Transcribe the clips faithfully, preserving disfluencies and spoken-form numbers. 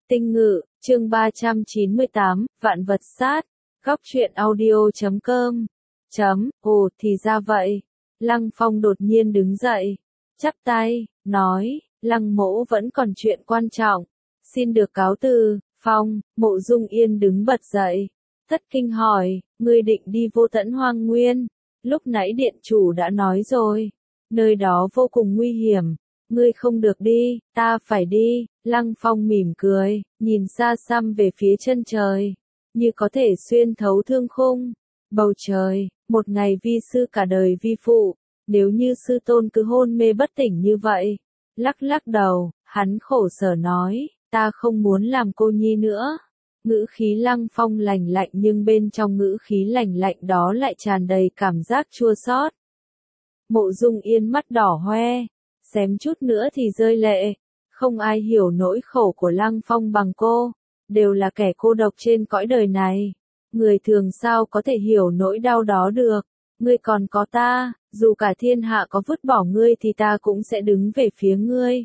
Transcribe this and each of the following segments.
Tinh Ngự, chương ba trăm chín mươi tám, Vạn Vật Sát, Góc truyện audio chấm com. Chấm, ồ thì ra vậy. Lăng Phong đột nhiên đứng dậy, chắp tay, nói, Lăng mỗ vẫn còn chuyện quan trọng, xin được cáo từ. Phong, Mộ Dung Yên đứng bật dậy, thất kinh hỏi, ngươi định đi Vô Tận Hoang Nguyên? Lúc nãy điện chủ đã nói rồi, nơi đó vô cùng nguy hiểm, ngươi không được đi, ta phải đi. Lăng Phong mỉm cười, nhìn xa xăm về phía chân trời, như có thể xuyên thấu thương khung, bầu trời, một ngày vi sư cả đời vi phụ, nếu như sư tôn cứ hôn mê bất tỉnh như vậy. Lắc lắc đầu, hắn khổ sở nói, ta không muốn làm cô nhi nữa. Ngữ khí Lăng Phong lạnh lạnh nhưng bên trong ngữ khí lạnh lạnh đó lại tràn đầy cảm giác chua xót. Mộ Dung Yên mắt đỏ hoe, xém chút nữa thì rơi lệ. Không ai hiểu nỗi khổ của Lăng Phong bằng cô, đều là kẻ cô độc trên cõi đời này. Người thường sao có thể hiểu nỗi đau đó được, ngươi còn có ta, dù cả thiên hạ có vứt bỏ ngươi thì ta cũng sẽ đứng về phía ngươi.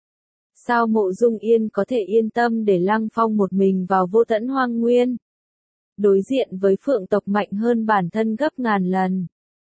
Sao Mộ Dung Yên có thể yên tâm để Lăng Phong một mình vào Vô Tận Hoang Nguyên? Đối diện với phượng tộc mạnh hơn bản thân gấp ngàn lần.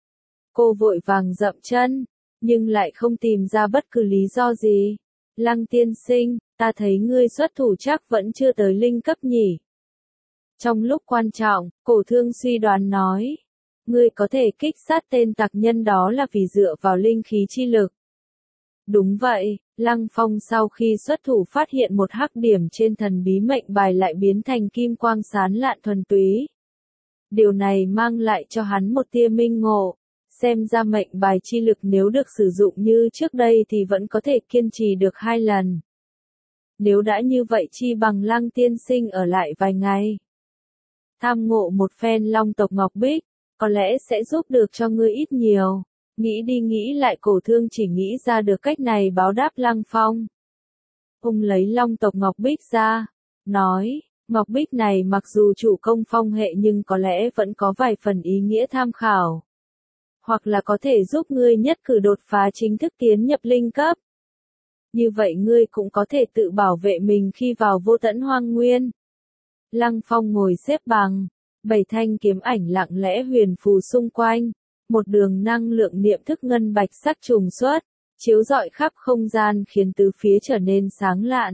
Cô vội vàng dậm chân, nhưng lại không tìm ra bất cứ lý do gì. Lăng tiên sinh, ta thấy ngươi xuất thủ chắc vẫn chưa tới linh cấp nhỉ. Trong lúc quan trọng, Cổ Thương suy đoán nói, ngươi có thể kích sát tên tặc nhân đó là vì dựa vào linh khí chi lực. Đúng vậy, Lăng Phong sau khi xuất thủ phát hiện một hắc điểm trên thần bí mệnh bài lại biến thành kim quang sáng lạn thuần túy. Điều này mang lại cho hắn một tia minh ngộ, xem ra mệnh bài chi lực nếu được sử dụng như trước đây thì vẫn có thể kiên trì được hai lần. Nếu đã như vậy chi bằng Lăng tiên sinh ở lại vài ngày. Tham ngộ một phen Long tộc Ngọc Bích, có lẽ sẽ giúp được cho ngươi ít nhiều. Nghĩ đi nghĩ lại Cổ Thương chỉ nghĩ ra được cách này báo đáp Lăng Phong. Ông lấy Long tộc Ngọc Bích ra, nói, Ngọc Bích này mặc dù chủ công phong hệ nhưng có lẽ vẫn có vài phần ý nghĩa tham khảo. Hoặc là có thể giúp ngươi nhất cử đột phá chính thức tiến nhập linh cấp. Như vậy ngươi cũng có thể tự bảo vệ mình khi vào Vô Tận Hoang Nguyên. Lăng Phong ngồi xếp bằng, bảy thanh kiếm ảnh lặng lẽ huyền phù xung quanh. Một đường năng lượng niệm thức ngân bạch sắc trùng xuất, chiếu rọi khắp không gian khiến tứ phía trở nên sáng lạn.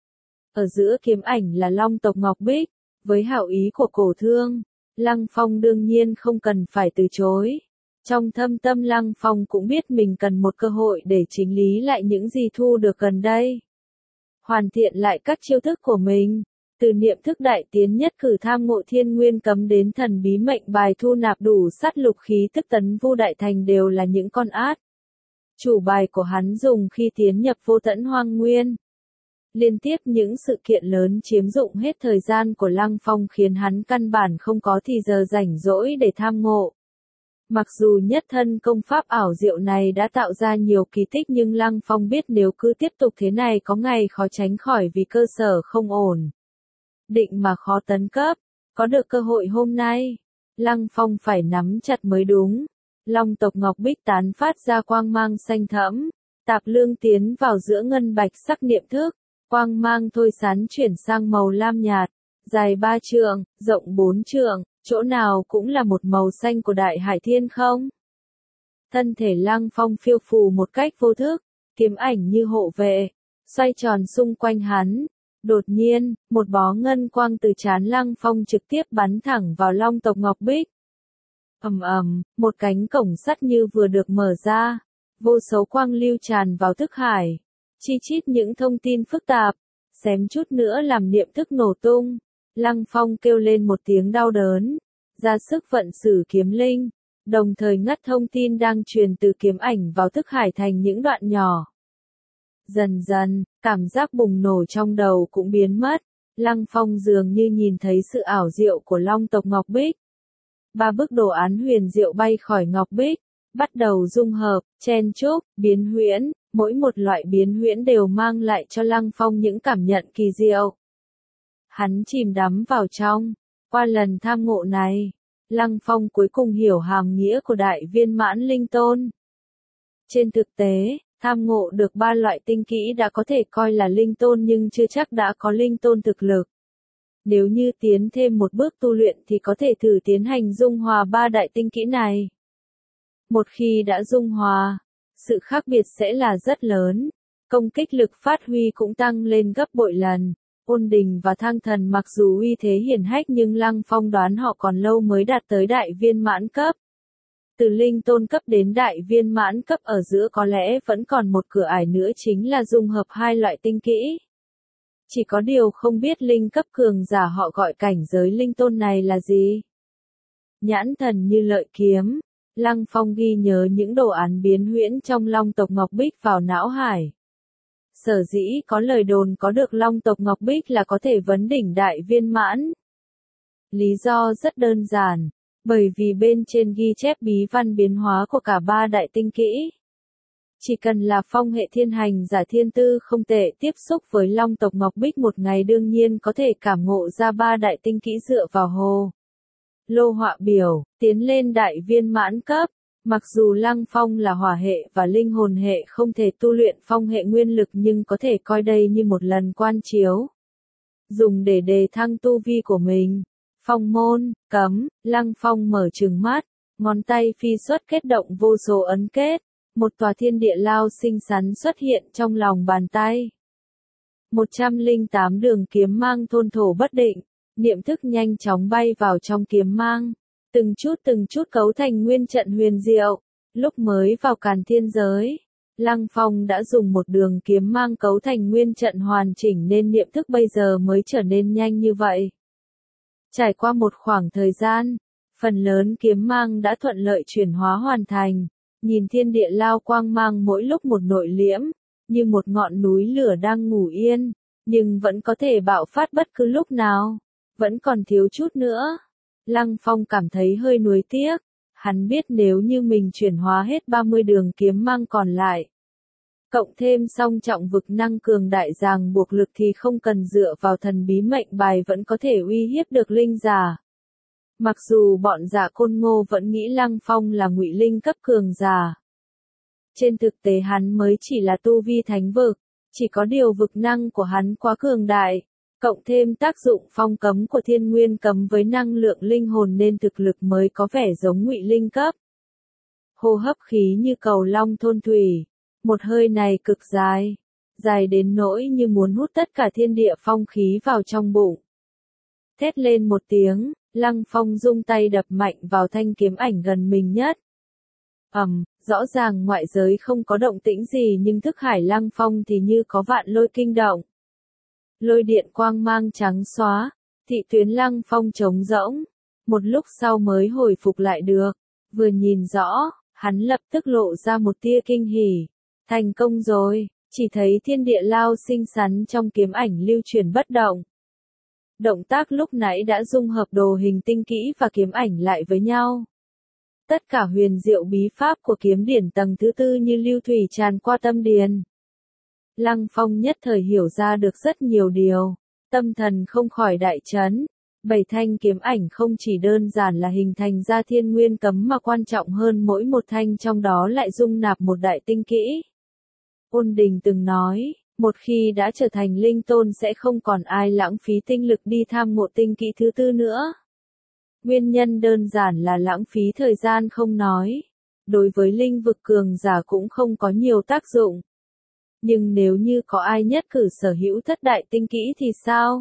Ở giữa kiếm ảnh là Long tộc Ngọc Bích, với hảo ý của Cổ Thương, Lăng Phong đương nhiên không cần phải từ chối. Trong thâm tâm Lăng Phong cũng biết mình cần một cơ hội để chỉnh lý lại những gì thu được gần đây. Hoàn thiện lại các chiêu thức của mình. Từ niệm thức đại tiến nhất cử tham ngộ thiên nguyên cấm đến thần bí mệnh bài thu nạp đủ sát lục khí tức tấn vu đại thành đều là những con át. Chủ bài của hắn dùng khi tiến nhập Vô Tận Hoang Nguyên. Liên tiếp những sự kiện lớn chiếm dụng hết thời gian của Lăng Phong khiến hắn căn bản không có thì giờ rảnh rỗi để tham ngộ. Mặc dù nhất thân công pháp ảo diệu này đã tạo ra nhiều kỳ tích nhưng Lăng Phong biết nếu cứ tiếp tục thế này có ngày khó tránh khỏi vì cơ sở không ổn. Định mà khó tấn cấp, có được cơ hội hôm nay, Lăng Phong phải nắm chặt mới đúng. Long tộc Ngọc Bích tán phát ra quang mang xanh thẫm, tạp lương tiến vào giữa ngân bạch sắc niệm thức, quang mang thôi sán chuyển sang màu lam nhạt, dài ba trượng, rộng bốn trượng, chỗ nào cũng là một màu xanh của đại hải thiên không. Thân thể Lăng Phong phiêu phù một cách vô thức, kiếm ảnh như hộ vệ, xoay tròn xung quanh hắn. Đột nhiên, một bó ngân quang từ trán Lăng Phong trực tiếp bắn thẳng vào Long tộc Ngọc Bích. Ầm ầm, một cánh cổng sắt như vừa được mở ra, vô số quang lưu tràn vào thức hải, chi chít những thông tin phức tạp, xém chút nữa làm niệm thức nổ tung. Lăng Phong kêu lên một tiếng đau đớn, ra sức vận sử kiếm linh, đồng thời ngắt thông tin đang truyền từ kiếm ảnh vào thức hải thành những đoạn nhỏ. Dần dần, cảm giác bùng nổ trong đầu cũng biến mất, Lăng Phong dường như nhìn thấy sự ảo diệu của Long tộc Ngọc Bích. Ba bức đồ án huyền diệu bay khỏi Ngọc Bích, bắt đầu dung hợp, chen chúc, biến huyễn, mỗi một loại biến huyễn đều mang lại cho Lăng Phong những cảm nhận kỳ diệu. Hắn chìm đắm vào trong, qua lần tham ngộ này, Lăng Phong cuối cùng hiểu hàm nghĩa của đại viên mãn linh tôn. Trên thực tế, Tham ngộ được ba loại tinh kỹ đã có thể coi là linh tôn nhưng chưa chắc đã có linh tôn thực lực. Nếu như tiến thêm một bước tu luyện thì có thể thử tiến hành dung hòa ba đại tinh kỹ này. Một khi đã dung hòa, sự khác biệt sẽ là rất lớn. Công kích lực phát huy cũng tăng lên gấp bội lần. Ôn Đình và Thang Thần mặc dù uy thế hiển hách nhưng Lăng Phong đoán họ còn lâu mới đạt tới đại viên mãn cấp. Từ linh tôn cấp đến đại viên mãn cấp ở giữa có lẽ vẫn còn một cửa ải nữa chính là dung hợp hai loại tinh kỹ. Chỉ có điều không biết linh cấp cường giả họ gọi cảnh giới linh tôn này là gì. Nhãn thần như lợi kiếm, Lăng Phong ghi nhớ những đồ án biến huyễn trong Long tộc Ngọc Bích vào não hải. Sở dĩ có lời đồn có được Long tộc Ngọc Bích là có thể vấn đỉnh đại viên mãn. Lý do rất đơn giản, bởi vì bên trên ghi chép bí văn biến hóa của cả ba đại tinh kỹ. Chỉ cần là phong hệ thiên hành giả thiên tư không tệ tiếp xúc với Long tộc Ngọc Bích một ngày đương nhiên có thể cảm ngộ ra ba đại tinh kỹ dựa vào hồ lô họa biểu, tiến lên đại viên mãn cấp. Mặc dù Lăng Phong là hỏa hệ và linh hồn hệ không thể tu luyện phong hệ nguyên lực nhưng có thể coi đây như một lần quan chiếu. Dùng để đề thăng tu vi của mình. Phong môn, cấm, Lăng Phong mở trừng mắt, ngón tay phi xuất kết động vô số ấn kết. Một tòa thiên địa lao xinh xắn xuất hiện trong lòng bàn tay. một trăm lẻ tám đường kiếm mang thôn thổ bất định, niệm thức nhanh chóng bay vào trong kiếm mang. Từng chút từng chút cấu thành nguyên trận huyền diệu. Lúc mới vào Càn Thiên giới, Lăng Phong đã dùng một đường kiếm mang cấu thành nguyên trận hoàn chỉnh nên niệm thức bây giờ mới trở nên nhanh như vậy. Trải qua một khoảng thời gian, phần lớn kiếm mang đã thuận lợi chuyển hóa hoàn thành. Nhìn thiên địa lao quang mang mỗi lúc một nội liễm, như một ngọn núi lửa đang ngủ yên, nhưng vẫn có thể bạo phát bất cứ lúc nào. Vẫn còn thiếu chút nữa. Lăng Phong cảm thấy hơi nuối tiếc, hắn biết nếu như mình chuyển hóa hết ba mươi đường kiếm mang còn lại. Cộng thêm song trọng vực năng cường đại ràng buộc lực thì không cần dựa vào thần bí mệnh bài vẫn có thể uy hiếp được linh giả. Mặc dù bọn Giả Côn Ngô vẫn nghĩ Lăng Phong là ngụy linh cấp cường giả. Trên thực tế hắn mới chỉ là tu vi thánh vực, chỉ có điều vực năng của hắn quá cường đại. Cộng thêm tác dụng phong cấm của thiên nguyên cấm với năng lượng linh hồn nên thực lực mới có vẻ giống ngụy linh cấp. Hô hấp khí như cầu long thôn thủy, một hơi này cực dài, dài đến nỗi như muốn hút tất cả thiên địa phong khí vào trong bụng. Thét lên một tiếng, Lăng Phong rung tay đập mạnh vào thanh kiếm ảnh gần mình nhất. Ầm, um, rõ ràng ngoại giới không có động tĩnh gì nhưng thức hải Lăng Phong thì như có vạn lôi kinh động. Lôi điện quang mang trắng xóa, thị tuyến Lăng Phong trống rỗng, một lúc sau mới hồi phục lại được, vừa nhìn rõ, hắn lập tức lộ ra một tia kinh hỉ, thành công rồi, chỉ thấy thiên địa lao xinh xắn trong kiếm ảnh lưu chuyển bất động. Động tác lúc nãy đã dung hợp đồ hình tinh kỹ và kiếm ảnh lại với nhau. Tất cả huyền diệu bí pháp của kiếm điển tầng thứ tư như lưu thủy tràn qua tâm điền. Lăng Phong nhất thời hiểu ra được rất nhiều điều, tâm thần không khỏi đại chấn. Bảy thanh kiếm ảnh không chỉ đơn giản là hình thành ra thiên nguyên cấm mà quan trọng hơn mỗi một thanh trong đó lại dung nạp một đại tinh kỹ. Ôn Đình từng nói, một khi đã trở thành linh tôn sẽ không còn ai lãng phí tinh lực đi tham ngộ tinh kỹ thứ tư nữa. Nguyên nhân đơn giản là lãng phí thời gian không nói, đối với linh vực cường giả cũng không có nhiều tác dụng. Nhưng nếu như có ai nhất cử sở hữu thất đại tinh kỹ thì sao?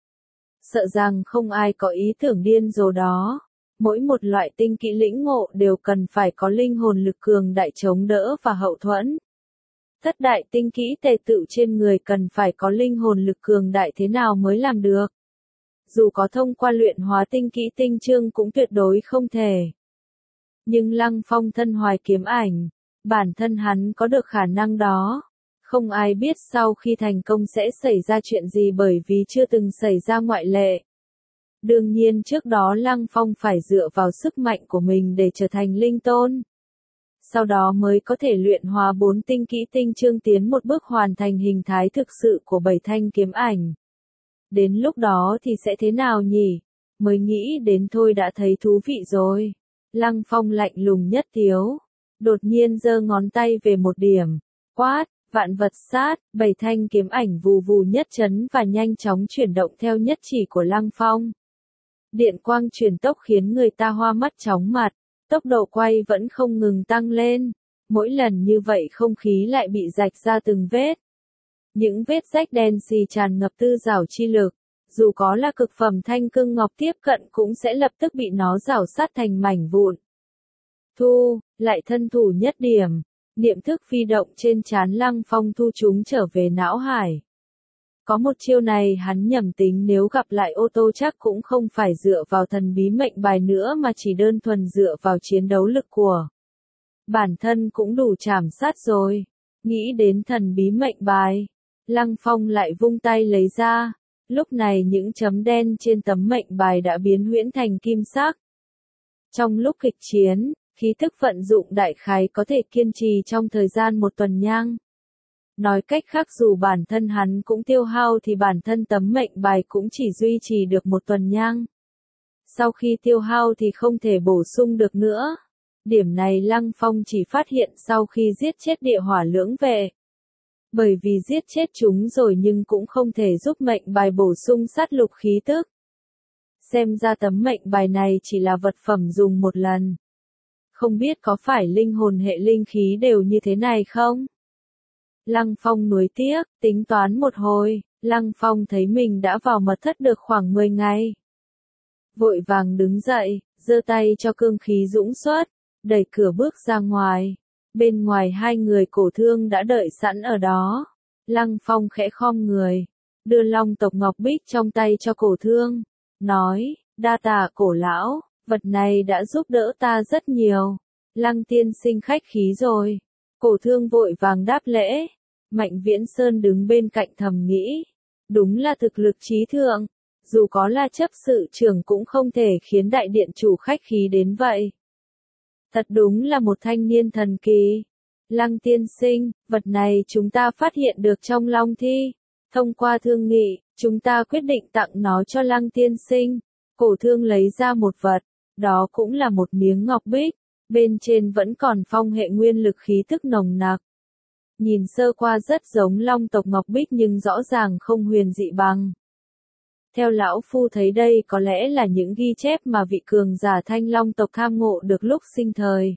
Sợ rằng không ai có ý tưởng điên rồ đó. Mỗi một loại tinh kỹ lĩnh ngộ đều cần phải có linh hồn lực cường đại chống đỡ và hậu thuẫn. Thất đại tinh kỹ tề tự trên người cần phải có linh hồn lực cường đại thế nào mới làm được. Dù có thông qua luyện hóa tinh kỹ tinh chương cũng tuyệt đối không thể. Nhưng Lăng Phong thân hoài kiếm ảnh, bản thân hắn có được khả năng đó. Không ai biết sau khi thành công sẽ xảy ra chuyện gì bởi vì chưa từng xảy ra ngoại lệ. Đương nhiên trước đó Lăng Phong phải dựa vào sức mạnh của mình để trở thành linh tôn. Sau đó mới có thể luyện hóa bốn tinh kỹ tinh chương tiến một bước hoàn thành hình thái thực sự của bảy thanh kiếm ảnh. Đến lúc đó thì sẽ thế nào nhỉ? Mới nghĩ đến thôi đã thấy thú vị rồi. Lăng Phong lạnh lùng nhất thiếu. Đột nhiên giơ ngón tay về một điểm. Quát, vạn vật sát, bảy thanh kiếm ảnh vù vù nhất chấn và nhanh chóng chuyển động theo nhất chỉ của Lăng Phong. Điện quang truyền tốc khiến người ta hoa mắt chóng mặt, tốc độ quay vẫn không ngừng tăng lên. Mỗi lần như vậy không khí lại bị rạch ra từng vết. Những vết rách đen xì tràn ngập tư giảo chi lực, dù có là cực phẩm thanh cương ngọc tiếp cận cũng sẽ lập tức bị nó rảo sát thành mảnh vụn. Thu, lại thân thủ nhất điểm, niệm thức phi động trên trán Lăng Phong thu chúng trở về não hải. Có một chiêu này hắn nhầm tính nếu gặp lại ô tô chắc cũng không phải dựa vào thần bí mệnh bài nữa mà chỉ đơn thuần dựa vào chiến đấu lực của bản thân cũng đủ chảm sát rồi. Nghĩ đến thần bí mệnh bài, Lăng Phong lại vung tay lấy ra. Lúc này những chấm đen trên tấm mệnh bài đã biến huyễn thành kim sắc. Trong lúc kịch chiến, khí thức vận dụng đại khái có thể kiên trì trong thời gian một tuần nhang. Nói cách khác dù bản thân hắn cũng tiêu hao thì bản thân tấm mệnh bài cũng chỉ duy trì được một tuần nhang. Sau khi tiêu hao thì không thể bổ sung được nữa. Điểm này Lăng Phong chỉ phát hiện sau khi giết chết địa hỏa lưỡng vệ. Bởi vì giết chết chúng rồi nhưng cũng không thể giúp mệnh bài bổ sung sát lục khí tức. Xem ra tấm mệnh bài này chỉ là vật phẩm dùng một lần. Không biết có phải linh hồn hệ linh khí đều như thế này không? Lăng Phong nuối tiếc, tính toán một hồi, Lăng Phong thấy mình đã vào mật thất được khoảng mười ngày. Vội vàng đứng dậy, giơ tay cho cương khí dũng xuất, đẩy cửa bước ra ngoài. Bên ngoài hai người Cổ Thương đã đợi sẵn ở đó. Lăng Phong khẽ khom người, đưa long tộc ngọc bích trong tay cho Cổ Thương, nói, đa tạ Cổ lão, vật này đã giúp đỡ ta rất nhiều. Lăng tiên sinh khách khí rồi. Cổ Thương vội vàng đáp lễ. Mạnh Viễn Sơn đứng bên cạnh thầm nghĩ, đúng là thực lực trí thượng, dù có là chấp sự trưởng cũng không thể khiến đại điện chủ khách khí đến vậy. Thật đúng là một thanh niên thần kỳ. Lăng tiên sinh, vật này chúng ta phát hiện được trong Long Thi. Thông qua thương nghị, chúng ta quyết định tặng nó cho Lăng tiên sinh. Cổ Thương lấy ra một vật, đó cũng là một miếng ngọc bích, bên trên vẫn còn phong hệ nguyên lực khí tức nồng nặc. Nhìn sơ qua rất giống long tộc ngọc bích nhưng rõ ràng không huyền dị bằng. Theo lão phu thấy đây có lẽ là những ghi chép mà vị cường giả thanh long tộc tham ngộ được lúc sinh thời.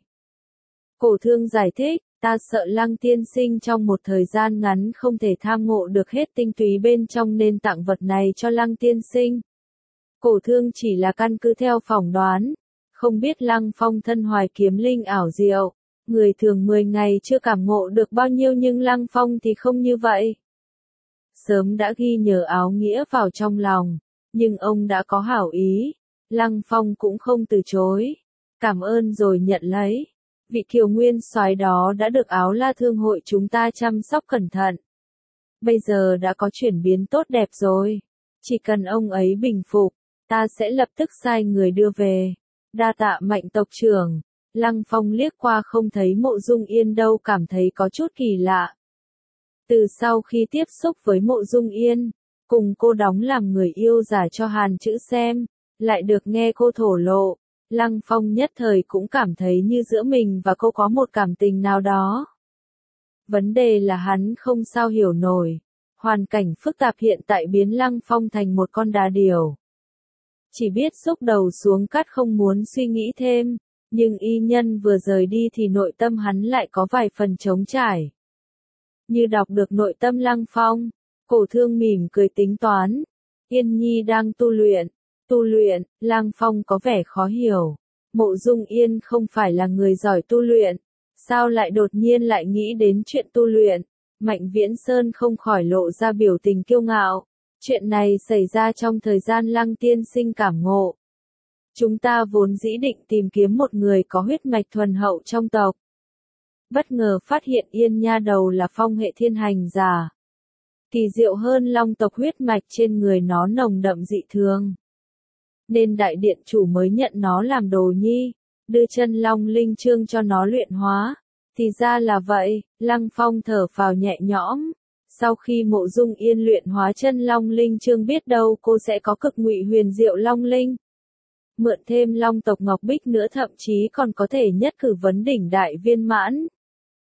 Cổ Thương giải thích, ta sợ Lăng tiên sinh trong một thời gian ngắn không thể tham ngộ được hết tinh túy bên trong nên tặng vật này cho Lăng tiên sinh. Cổ Thương chỉ là căn cứ theo phỏng đoán, không biết Lăng Phong thân hoài kiếm linh ảo diệu, người thường mười ngày chưa cảm ngộ được bao nhiêu nhưng Lăng Phong thì không như vậy. Sớm đã ghi nhớ áo nghĩa vào trong lòng, nhưng ông đã có hảo ý, Lăng Phong cũng không từ chối, cảm ơn rồi nhận lấy. Vị kiều nguyên soái đó đã được Áo La Thương hội chúng ta chăm sóc cẩn thận. Bây giờ đã có chuyển biến tốt đẹp rồi, chỉ cần ông ấy bình phục, ta sẽ lập tức sai người đưa về. Đa tạ Mạnh tộc trưởng. Lăng Phong liếc qua không thấy Mộ Dung Yên đâu cảm thấy có chút kỳ lạ. Từ sau khi tiếp xúc với Mộ Dung Yên, cùng cô đóng làm người yêu giả cho Hàn Chữ xem, lại được nghe cô thổ lộ, Lăng Phong nhất thời cũng cảm thấy như giữa mình và cô có một cảm tình nào đó. Vấn đề là hắn không sao hiểu nổi, hoàn cảnh phức tạp hiện tại biến Lăng Phong thành một con đà điểu. Chỉ biết xúc đầu xuống cát không muốn suy nghĩ thêm, nhưng y nhân vừa rời đi thì nội tâm hắn lại có vài phần trống trải. Như đọc được nội tâm Lăng Phong, Cổ Thương mỉm cười tính toán. Yên Nhi đang tu luyện, tu luyện, Lăng Phong có vẻ khó hiểu. Mộ Dung Yên không phải là người giỏi tu luyện, sao lại đột nhiên lại nghĩ đến chuyện tu luyện? Mạnh Viễn Sơn không khỏi lộ ra biểu tình kiêu ngạo. Chuyện này xảy ra trong thời gian Lăng tiên sinh cảm ngộ. Chúng ta vốn dĩ định tìm kiếm một người có huyết mạch thuần hậu trong tộc. Bất ngờ phát hiện Yên Nha đầu là phong hệ thiên hành giả. Kỳ diệu hơn long tộc huyết mạch trên người nó nồng đậm dị thường. Nên đại điện chủ mới nhận nó làm đồ nhi, đưa chân long linh chương cho nó luyện hóa. Thì ra là vậy, Lăng Phong thở phào nhẹ nhõm. Sau khi Mộ Dung Yên luyện hóa chân long linh chương biết đâu cô sẽ có cực ngụy huyền diệu long linh. Mượn thêm long tộc ngọc bích nữa thậm chí còn có thể nhất cử vấn đỉnh đại viên mãn.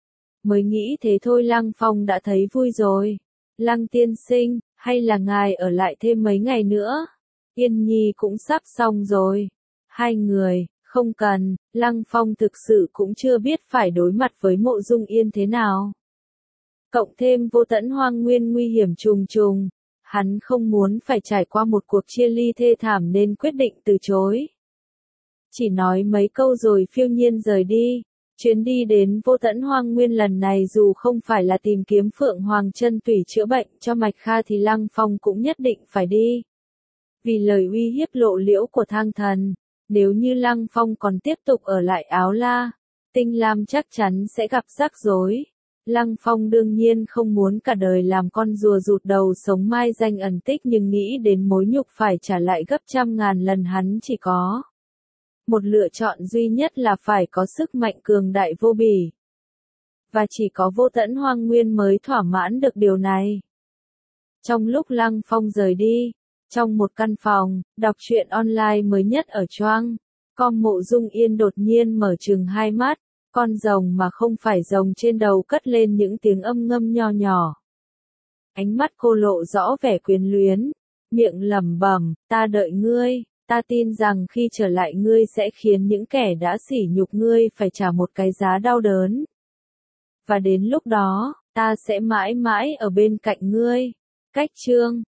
Mới nghĩ thế thôi Lăng Phong đã thấy vui rồi. Lăng tiên sinh, hay là ngài ở lại thêm mấy ngày nữa? Yên Nhi cũng sắp xong rồi. Hai người, không cần, Lăng Phong thực sự cũng chưa biết phải đối mặt với Mộ Dung Yên thế nào. Cộng thêm Vô Tẫn Hoang Nguyên nguy hiểm trùng trùng, hắn không muốn phải trải qua một cuộc chia ly thê thảm nên quyết định từ chối. Chỉ nói mấy câu rồi phiêu nhiên rời đi. Chuyến đi đến Vô Tẫn Hoang Nguyên lần này dù không phải là tìm kiếm Phượng Hoàng Chân Tủy chữa bệnh cho Mạch Kha thì Lăng Phong cũng nhất định phải đi. Vì lời uy hiếp lộ liễu của Thang Thần, nếu như Lăng Phong còn tiếp tục ở lại Áo La, Tinh Lam chắc chắn sẽ gặp rắc rối. Lăng Phong đương nhiên không muốn cả đời làm con rùa rụt đầu sống mai danh ẩn tích, nhưng nghĩ đến mối nhục phải trả lại gấp trăm ngàn lần, hắn chỉ có một lựa chọn duy nhất là phải có sức mạnh cường đại vô bỉ. Và chỉ có Vô Tẫn Hoang Nguyên mới thỏa mãn được điều này. Trong lúc Lăng Phong rời đi, trong một căn phòng, đọc truyện online mới nhất ở Choang, com Mộ Dung Yên đột nhiên mở trừng hai mắt, con rồng mà không phải rồng trên đầu cất lên những tiếng âm ngâm nho nhỏ. Ánh mắt cô lộ rõ vẻ quyến luyến, miệng lẩm bẩm, ta đợi ngươi, ta tin rằng khi trở lại ngươi sẽ khiến những kẻ đã sỉ nhục ngươi phải trả một cái giá đau đớn. Và đến lúc đó, ta sẽ mãi mãi ở bên cạnh ngươi. Cách chương